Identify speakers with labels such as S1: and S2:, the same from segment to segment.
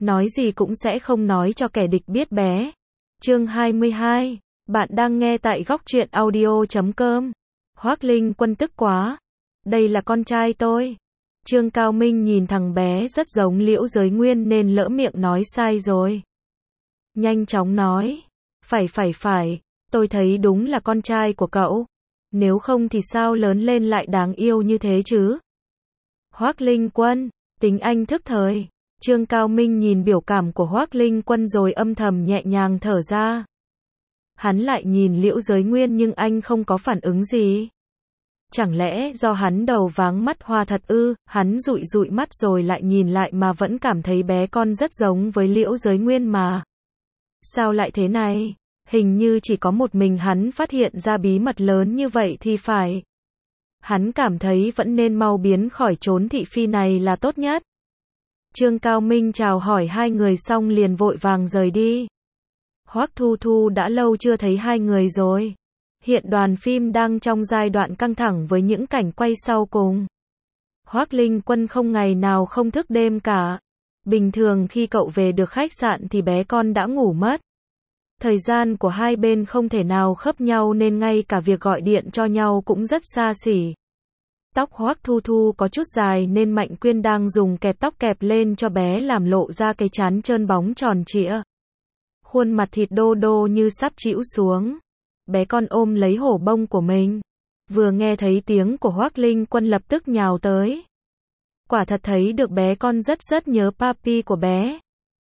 S1: nói gì cũng sẽ không nói cho kẻ địch biết bé. Chương 22, bạn đang nghe tại góc truyện audio.com. Hoác Linh Quân tức quá. Đây là con trai tôi. Trương Cao Minh nhìn thằng bé rất giống Liễu Giới Nguyên nên lỡ miệng nói sai rồi. Nhanh chóng nói. Phải, tôi thấy đúng là con trai của cậu. Nếu không thì sao lớn lên lại đáng yêu như thế chứ? Hoác Linh Quân, tính anh thức thời. Trương Cao Minh nhìn biểu cảm của Hoác Linh Quân rồi âm thầm nhẹ nhàng thở ra. Hắn lại nhìn Liễu Giới Nguyên nhưng anh không có phản ứng gì. Chẳng lẽ do hắn đầu váng mắt hoa thật ư? Hắn dụi mắt rồi lại nhìn lại mà vẫn cảm thấy bé con rất giống với Liễu Giới Nguyên mà. Sao lại thế này? Hình như chỉ có một mình hắn phát hiện ra bí mật lớn như vậy thì phải. Hắn cảm thấy vẫn nên mau biến khỏi chốn thị phi này là tốt nhất. Trương Cao Minh chào hỏi hai người xong liền vội vàng rời đi. Hoắc Thu Thu đã lâu chưa thấy hai người rồi. Hiện đoàn phim đang trong giai đoạn căng thẳng với những cảnh quay sau cùng. Hoác Linh Quân không ngày nào không thức đêm cả. Bình thường khi cậu về được khách sạn thì bé con đã ngủ mất. Thời gian của hai bên không thể nào khớp nhau nên ngay cả việc gọi điện cho nhau cũng rất xa xỉ. Tóc Hoắc Thu Thu có chút dài nên Mạnh Quyên đang dùng kẹp tóc kẹp lên cho bé làm lộ ra cái trán trơn bóng tròn trịa. Khuôn mặt thịt đô đô như sắp trĩu xuống. Bé con ôm lấy hổ bông của mình. Vừa nghe thấy tiếng của Hoác Linh Quân lập tức nhào tới. Quả thật thấy được bé con rất nhớ papi của bé.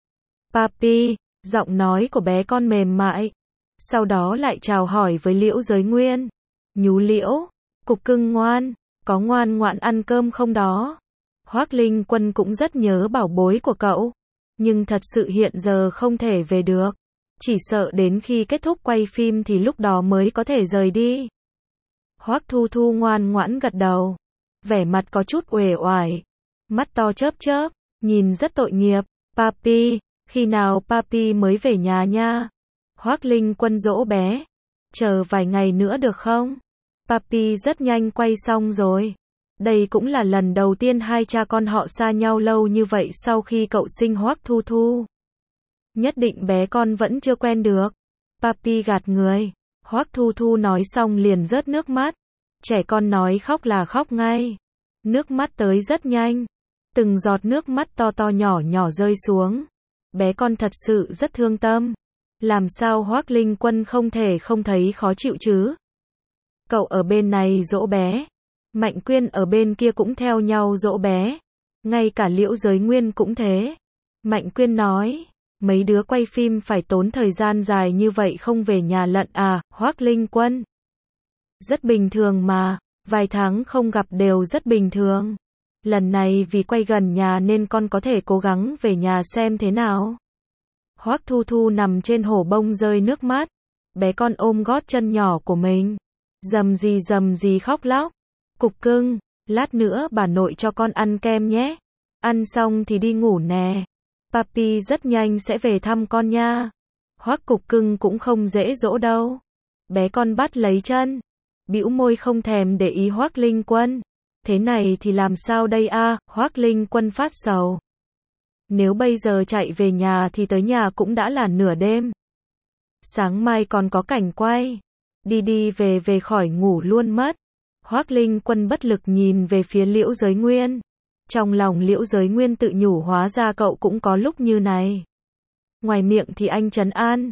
S1: Papi, giọng nói của bé con mềm mại. Sau đó lại chào hỏi với Liễu Giới Nguyên. Nhú Liễu, cục cưng ngoan, có ngoan ngoãn ăn cơm không đó? Hoác Linh Quân cũng rất nhớ bảo bối của cậu. Nhưng thật sự hiện giờ không thể về được. Chỉ sợ đến khi kết thúc quay phim thì lúc đó mới có thể rời đi. Hoắc Thu Thu ngoan ngoãn gật đầu. Vẻ mặt có chút uể oải. Mắt to chớp, nhìn rất tội nghiệp. Papi, khi nào papi mới về nhà nha? Hoác Linh Quân dỗ bé. Chờ vài ngày nữa được không? Papi rất nhanh quay xong rồi. Đây cũng là lần đầu tiên hai cha con họ xa nhau lâu như vậy sau khi cậu sinh Hoắc Thu Thu. Nhất định bé con vẫn chưa quen được. Papi gạt người. Hoắc Thu Thu nói xong liền rớt nước mắt. Trẻ con nói khóc là khóc ngay. Nước mắt tới rất nhanh. Từng giọt nước mắt to nhỏ rơi xuống. Bé con thật sự rất thương tâm. Làm sao Hoác Linh Quân không thể không thấy khó chịu chứ? Cậu ở bên này dỗ bé. Mạnh Quyên ở bên kia cũng theo nhau dỗ bé. Ngay cả Liễu Giới Nguyên cũng thế. Mạnh Quyên nói. Mấy đứa quay phim phải tốn thời gian dài như vậy không về nhà lận à, Hoác Linh Quân. Rất bình thường mà, vài tháng không gặp đều rất bình thường. Lần này vì quay gần nhà nên con có thể cố gắng về nhà xem thế nào. Hoắc Thu Thu nằm trên hổ bông rơi nước mắt. Bé con ôm gót chân nhỏ của mình. Dầm gì khóc lóc. Cục cưng, lát nữa bà nội cho con ăn kem nhé. Ăn xong thì đi ngủ nè. Papi rất nhanh sẽ về thăm con nha. Hoắc cục cưng cũng không dễ dỗ đâu. Bé con bắt lấy chân. Bĩu môi không thèm để ý Hoắc Linh Quân. Thế này thì làm sao đây a? Hoắc Linh Quân phát sầu. Nếu bây giờ chạy về nhà thì tới nhà cũng đã là nửa đêm. Sáng mai còn có cảnh quay. Đi về khỏi ngủ luôn mất. Hoắc Linh Quân bất lực nhìn về phía Liễu Giới Nguyên. Trong lòng Liễu Giới Nguyên tự nhủ hóa ra cậu cũng có lúc như này. Ngoài miệng thì anh trấn an.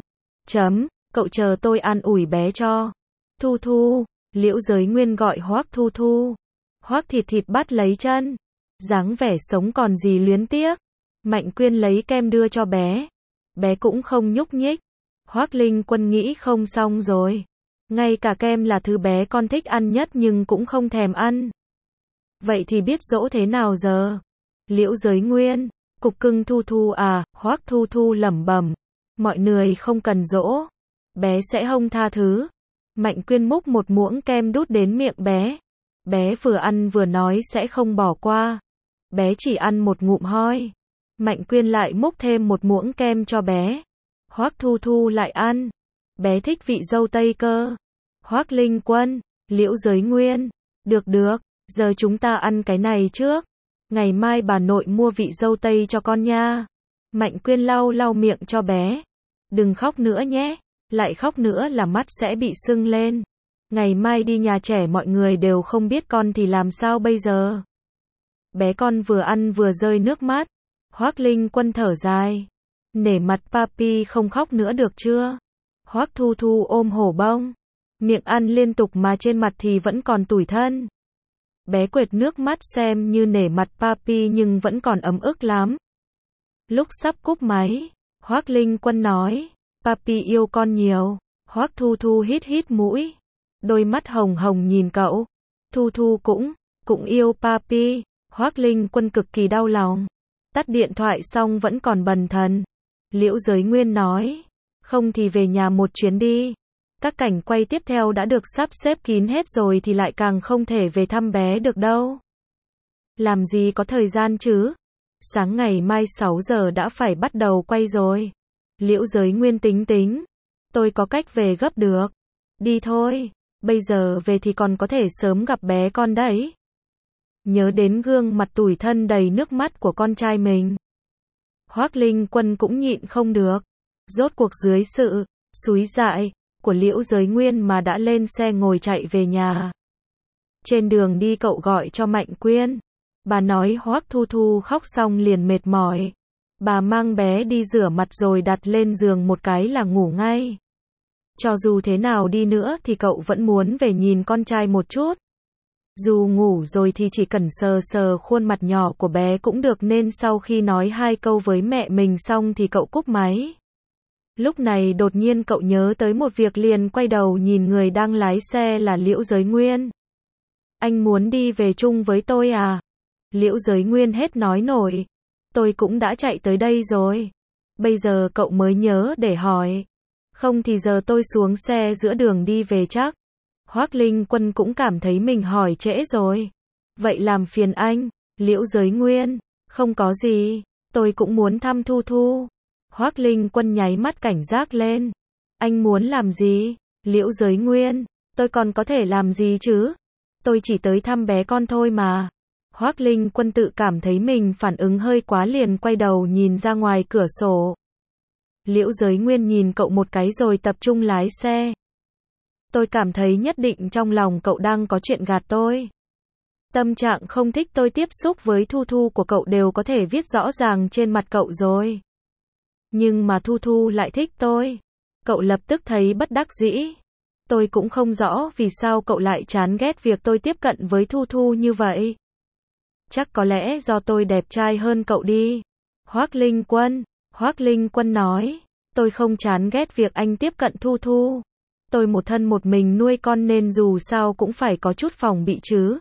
S1: Cậu chờ tôi an ủi bé cho. Thu Thu, Liễu Giới Nguyên gọi Hoắc Thu Thu. Hoắc thịt bắt lấy chân. Dáng vẻ sống còn gì luyến tiếc. Mạnh Quyên lấy kem đưa cho bé. Bé cũng không nhúc nhích. Hoắc Linh Quân nghĩ không xong rồi. Ngay cả kem là thứ bé con thích ăn nhất nhưng cũng không thèm ăn. Vậy thì biết dỗ thế nào giờ? Liễu Giới Nguyên, cục cưng Thu Thu à, Hoắc Thu Thu lẩm bẩm. Mọi người không cần dỗ. Bé sẽ không tha thứ. Mạnh Quyên múc một muỗng kem đút đến miệng bé. Bé vừa ăn vừa nói sẽ không bỏ qua. Bé chỉ ăn một ngụm hoi. Mạnh Quyên lại múc thêm một muỗng kem cho bé. Hoắc Thu Thu lại ăn. Bé thích vị dâu tây cơ. Hoắc Linh Quân, Liễu Giới Nguyên. Được, giờ chúng ta ăn cái này trước. Ngày mai bà nội mua vị dâu tây cho con nha. Mạnh Quyên lau lau miệng cho bé. Đừng khóc nữa nhé, lại khóc nữa là mắt sẽ bị sưng lên. Ngày mai đi nhà trẻ mọi người đều không biết con thì làm sao bây giờ? Bé con vừa ăn vừa rơi nước mắt. Hoác Linh Quân thở dài. Nể mặt papi không khóc nữa được chưa? Hoác Thu Thu ôm hổ bông. Miệng ăn liên tục mà trên mặt thì vẫn còn tủi thân. Bé quệt nước mắt xem như nể mặt papi nhưng vẫn còn ấm ức lắm. Lúc sắp cúp máy, Hoác Linh Quân nói, papi yêu con nhiều. Hoác Thu Thu hít hít mũi. Đôi mắt hồng hồng nhìn cậu. Thu Thu cũng yêu papi. Hoác Linh Quân cực kỳ đau lòng. Tắt điện thoại xong vẫn còn bần thần. Liễu Giới Nguyên nói, không thì về nhà một chuyến đi. Các cảnh quay tiếp theo đã được sắp xếp kín hết rồi thì lại càng không thể về thăm bé được đâu. Làm gì có thời gian chứ? Sáng ngày mai 6 giờ đã phải bắt đầu quay rồi. Liễu Giới Nguyên tính, tôi có cách về gấp được. Đi thôi, bây giờ về thì còn có thể sớm gặp bé con đấy. Nhớ đến gương mặt tủi thân đầy nước mắt của con trai mình. Hoác Linh Quân cũng nhịn không được. Rốt cuộc dưới sự xúi dại của Liễu Giới Nguyên mà đã lên xe ngồi chạy về nhà. Trên đường đi cậu gọi cho Mạnh Quyên. Bà nói Hoác Thu Thu khóc xong liền mệt mỏi. Bà mang bé đi rửa mặt rồi đặt lên giường một cái là ngủ ngay. Cho dù thế nào đi nữa thì cậu vẫn muốn về nhìn con trai một chút. Dù ngủ rồi thì chỉ cần sờ sờ khuôn mặt nhỏ của bé cũng được nên sau khi nói 2 câu với mẹ mình xong thì cậu cúp máy. Lúc này đột nhiên cậu nhớ tới một việc liền quay đầu nhìn người đang lái xe là Liễu Giới Nguyên. Anh muốn đi về chung với tôi à? Liễu Giới Nguyên hết nói nổi. Tôi cũng đã chạy tới đây rồi. Bây giờ cậu mới nhớ để hỏi. Không thì giờ tôi xuống xe giữa đường đi về chắc. Hoác Linh Quân cũng cảm thấy mình hỏi trễ rồi. Vậy làm phiền anh, Liễu Giới Nguyên. Không có gì, tôi cũng muốn thăm Thu Thu. Hoác Linh Quân nháy mắt cảnh giác lên. Anh muốn làm gì? Liễu Giới Nguyên, tôi còn có thể làm gì chứ? Tôi chỉ tới thăm bé con thôi mà. Hoác Linh Quân tự cảm thấy mình phản ứng hơi quá liền quay đầu nhìn ra ngoài cửa sổ. Liễu Giới Nguyên nhìn cậu một cái rồi tập trung lái xe. Tôi cảm thấy nhất định trong lòng cậu đang có chuyện gạt tôi. Tâm trạng không thích tôi tiếp xúc với Thu Thu của cậu đều có thể viết rõ ràng trên mặt cậu rồi. Nhưng mà Thu Thu lại thích tôi. Cậu lập tức thấy bất đắc dĩ. Tôi cũng không rõ vì sao cậu lại chán ghét việc tôi tiếp cận với Thu Thu như vậy. Chắc có lẽ do tôi đẹp trai hơn cậu đi. Hoác Linh Quân nói, tôi không chán ghét việc anh tiếp cận Thu Thu. Tôi một thân một mình nuôi con nên dù sao cũng phải có chút phòng bị chứ.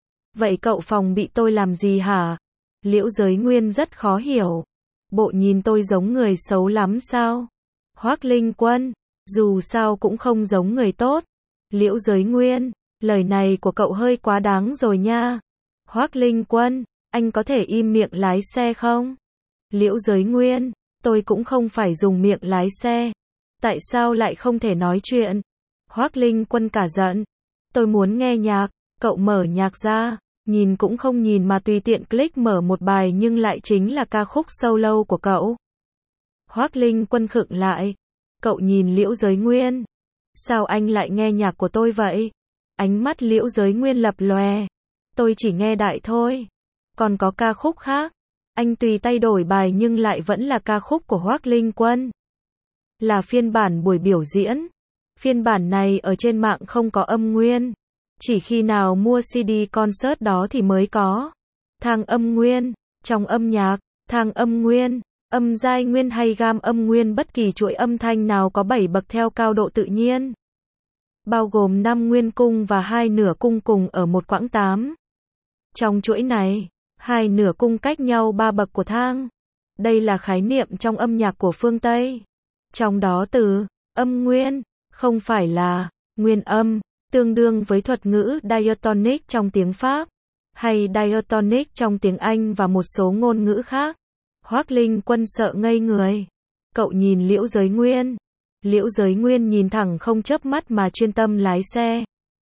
S1: Vậy cậu phòng bị tôi làm gì hả? Liễu Giới Nguyên rất khó hiểu. Bộ nhìn tôi giống người xấu lắm sao? Hoác Linh Quân, dù sao cũng không giống người tốt. Liễu Giới Nguyên, lời này của cậu hơi quá đáng rồi nha. Hoác Linh Quân, anh có thể im miệng lái xe không? Liễu Giới Nguyên, tôi cũng không phải dùng miệng lái xe. Tại sao lại không thể nói chuyện? Hoác Linh Quân cả giận. Tôi muốn nghe nhạc, cậu mở nhạc ra, nhìn cũng không nhìn mà tùy tiện click mở một bài nhưng lại chính là ca khúc Solo của cậu. Hoác Linh Quân khựng lại. Cậu nhìn Liễu Giới Nguyên. Sao anh lại nghe nhạc của tôi vậy? Ánh mắt Liễu Giới Nguyên lập lòe. Tôi chỉ nghe đại thôi. Còn có ca khúc khác. Anh tùy tay đổi bài nhưng lại vẫn là ca khúc của Hoác Linh Quân. Là phiên bản buổi biểu diễn. Phiên bản này ở trên mạng không có âm nguyên. Chỉ khi nào mua CD concert đó thì mới có. Thang âm nguyên. Trong âm nhạc, thang âm nguyên, âm giai nguyên hay gam âm nguyên bất kỳ chuỗi âm thanh nào có 7 bậc theo cao độ tự nhiên. Bao gồm 5 nguyên cung và 2 nửa cung cùng ở một quãng 8. Trong chuỗi này, 2 nửa cung cách nhau 3 bậc của thang. Đây là khái niệm trong âm nhạc của phương Tây. Trong đó từ âm nguyên không phải là nguyên âm, tương đương với thuật ngữ diatonic trong tiếng Pháp, hay diatonic trong tiếng Anh và một số ngôn ngữ khác. Hoác Linh Quân sợ ngây người. Cậu nhìn Liễu Giới Nguyên. Liễu Giới Nguyên nhìn thẳng không chớp mắt mà chuyên tâm lái xe.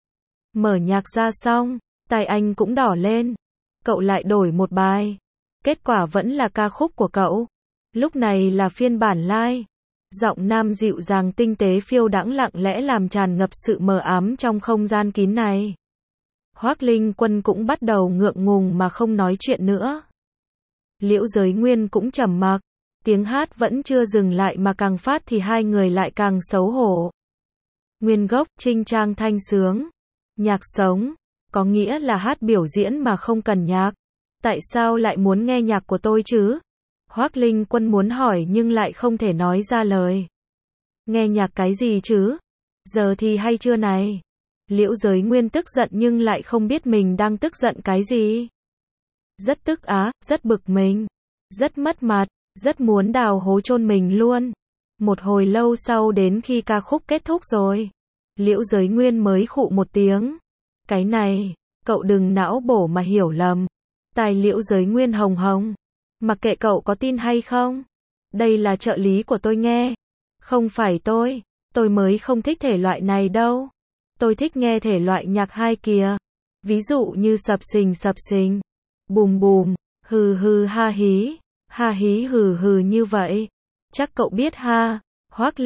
S1: Mở nhạc ra xong, tai anh cũng đỏ lên. Cậu lại đổi một bài. Kết quả vẫn là ca khúc của cậu. Lúc này là phiên bản live. Giọng nam dịu dàng tinh tế phiêu đãng lặng lẽ làm tràn ngập sự mờ ám trong không gian kín này. Hoác Linh Quân cũng bắt đầu ngượng ngùng mà không nói chuyện nữa. Liễu Giới Nguyên cũng trầm mặc. Tiếng hát vẫn chưa dừng lại mà càng phát thì hai người lại càng xấu hổ. Nguyên gốc, trinh trang thanh sướng. Nhạc sống, có nghĩa là hát biểu diễn mà không cần nhạc. Tại sao lại muốn nghe nhạc của tôi chứ? Hoác Linh Quân muốn hỏi nhưng lại không thể nói ra lời. Nghe nhạc cái gì chứ? Giờ thì hay chưa này? Liễu Giới Nguyên tức giận nhưng lại không biết mình đang tức giận cái gì. Rất tức á, rất bực mình, rất mất mặt, rất muốn đào hố chôn mình luôn. Một hồi lâu sau đến khi ca khúc kết thúc rồi, Liễu Giới Nguyên mới khụ một tiếng. Cái này, cậu đừng não bổ mà hiểu lầm. Tai Liễu Giới Nguyên hồng hồng. Mặc kệ cậu có tin hay không. Đây là trợ lý của tôi nghe. Không phải tôi mới không thích thể loại này đâu. Tôi thích nghe thể loại nhạc hay kìa. Ví dụ như sập sình, bùm bùm, hừ hừ ha hí hừ hừ như vậy. Chắc cậu biết ha. Hoác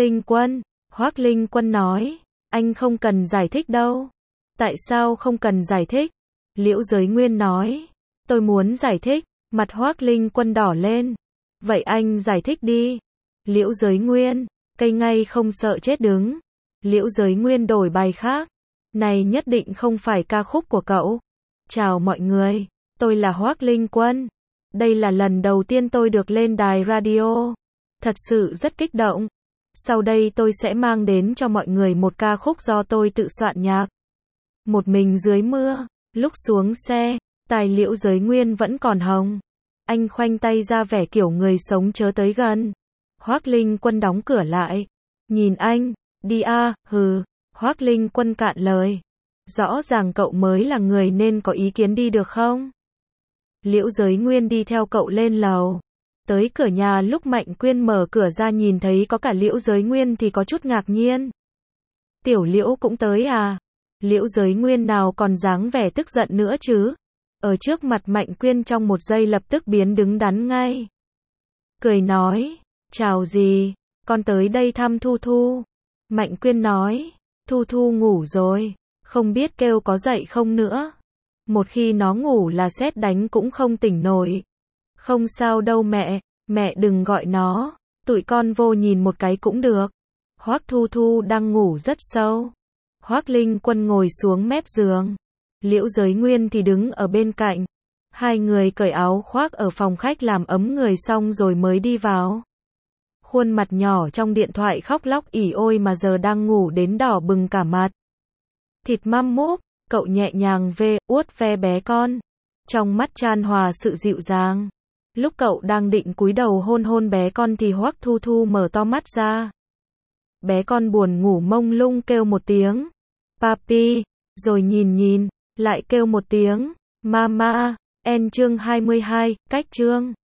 S1: Linh Quân nói, anh không cần giải thích đâu. Tại sao không cần giải thích? Liễu Giới Nguyên nói, tôi muốn giải thích. Mặt Hoác Linh Quân đỏ lên. Vậy anh giải thích đi. Liễu Giới Nguyên, cây ngay không sợ chết đứng. Liễu Giới Nguyên đổi bài khác. Này nhất định không phải ca khúc của cậu. Chào mọi người, tôi là Hoác Linh Quân. Đây là lần đầu tiên tôi được lên đài radio. Thật sự rất kích động. Sau đây tôi sẽ mang đến cho mọi người một ca khúc do tôi tự soạn nhạc. Một mình dưới mưa, lúc xuống xe, tai Liễu Giới Nguyên vẫn còn hồng. Anh khoanh tay ra vẻ kiểu người sống chớ tới gần. Hoác Linh Quân đóng cửa lại. Nhìn anh, đi a, hừ. Hoác Linh Quân cạn lời. Rõ ràng cậu mới là người nên có ý kiến đi được không? Liễu Giới Nguyên đi theo cậu lên lầu. Tới cửa nhà lúc Mạnh Quyên mở cửa ra nhìn thấy có cả Liễu Giới Nguyên thì có chút ngạc nhiên. Tiểu Liễu cũng tới à? Liễu Giới Nguyên nào còn dáng vẻ tức giận nữa chứ? Ở trước mặt Mạnh Quyên trong một giây lập tức biến đứng đắn ngay. Cười nói, chào gì, con tới đây thăm Thu Thu. Mạnh Quyên nói, Thu Thu ngủ rồi, không biết kêu có dậy không nữa. Một khi nó ngủ là sét đánh cũng không tỉnh nổi. Không sao đâu mẹ đừng gọi nó, tụi con vô nhìn một cái cũng được. Hoác Thu Thu đang ngủ rất sâu. Hoác Linh Quân ngồi xuống mép giường. Liễu Giới Nguyên thì đứng ở bên cạnh. Hai người cởi áo khoác ở phòng khách làm ấm người xong rồi mới đi vào. Khuôn mặt nhỏ trong điện thoại khóc lóc ỉ ôi mà giờ đang ngủ đến đỏ bừng cả mặt. Thịt măm múp, cậu nhẹ nhàng uốt ve bé con. Trong mắt chan hòa sự dịu dàng. Lúc cậu đang định cúi đầu hôn bé con thì Hoác Thu Thu mở to mắt ra. Bé con buồn ngủ mông lung kêu một tiếng. Papi, rồi nhìn, lại kêu một tiếng. Mama, chương 22, cách chương.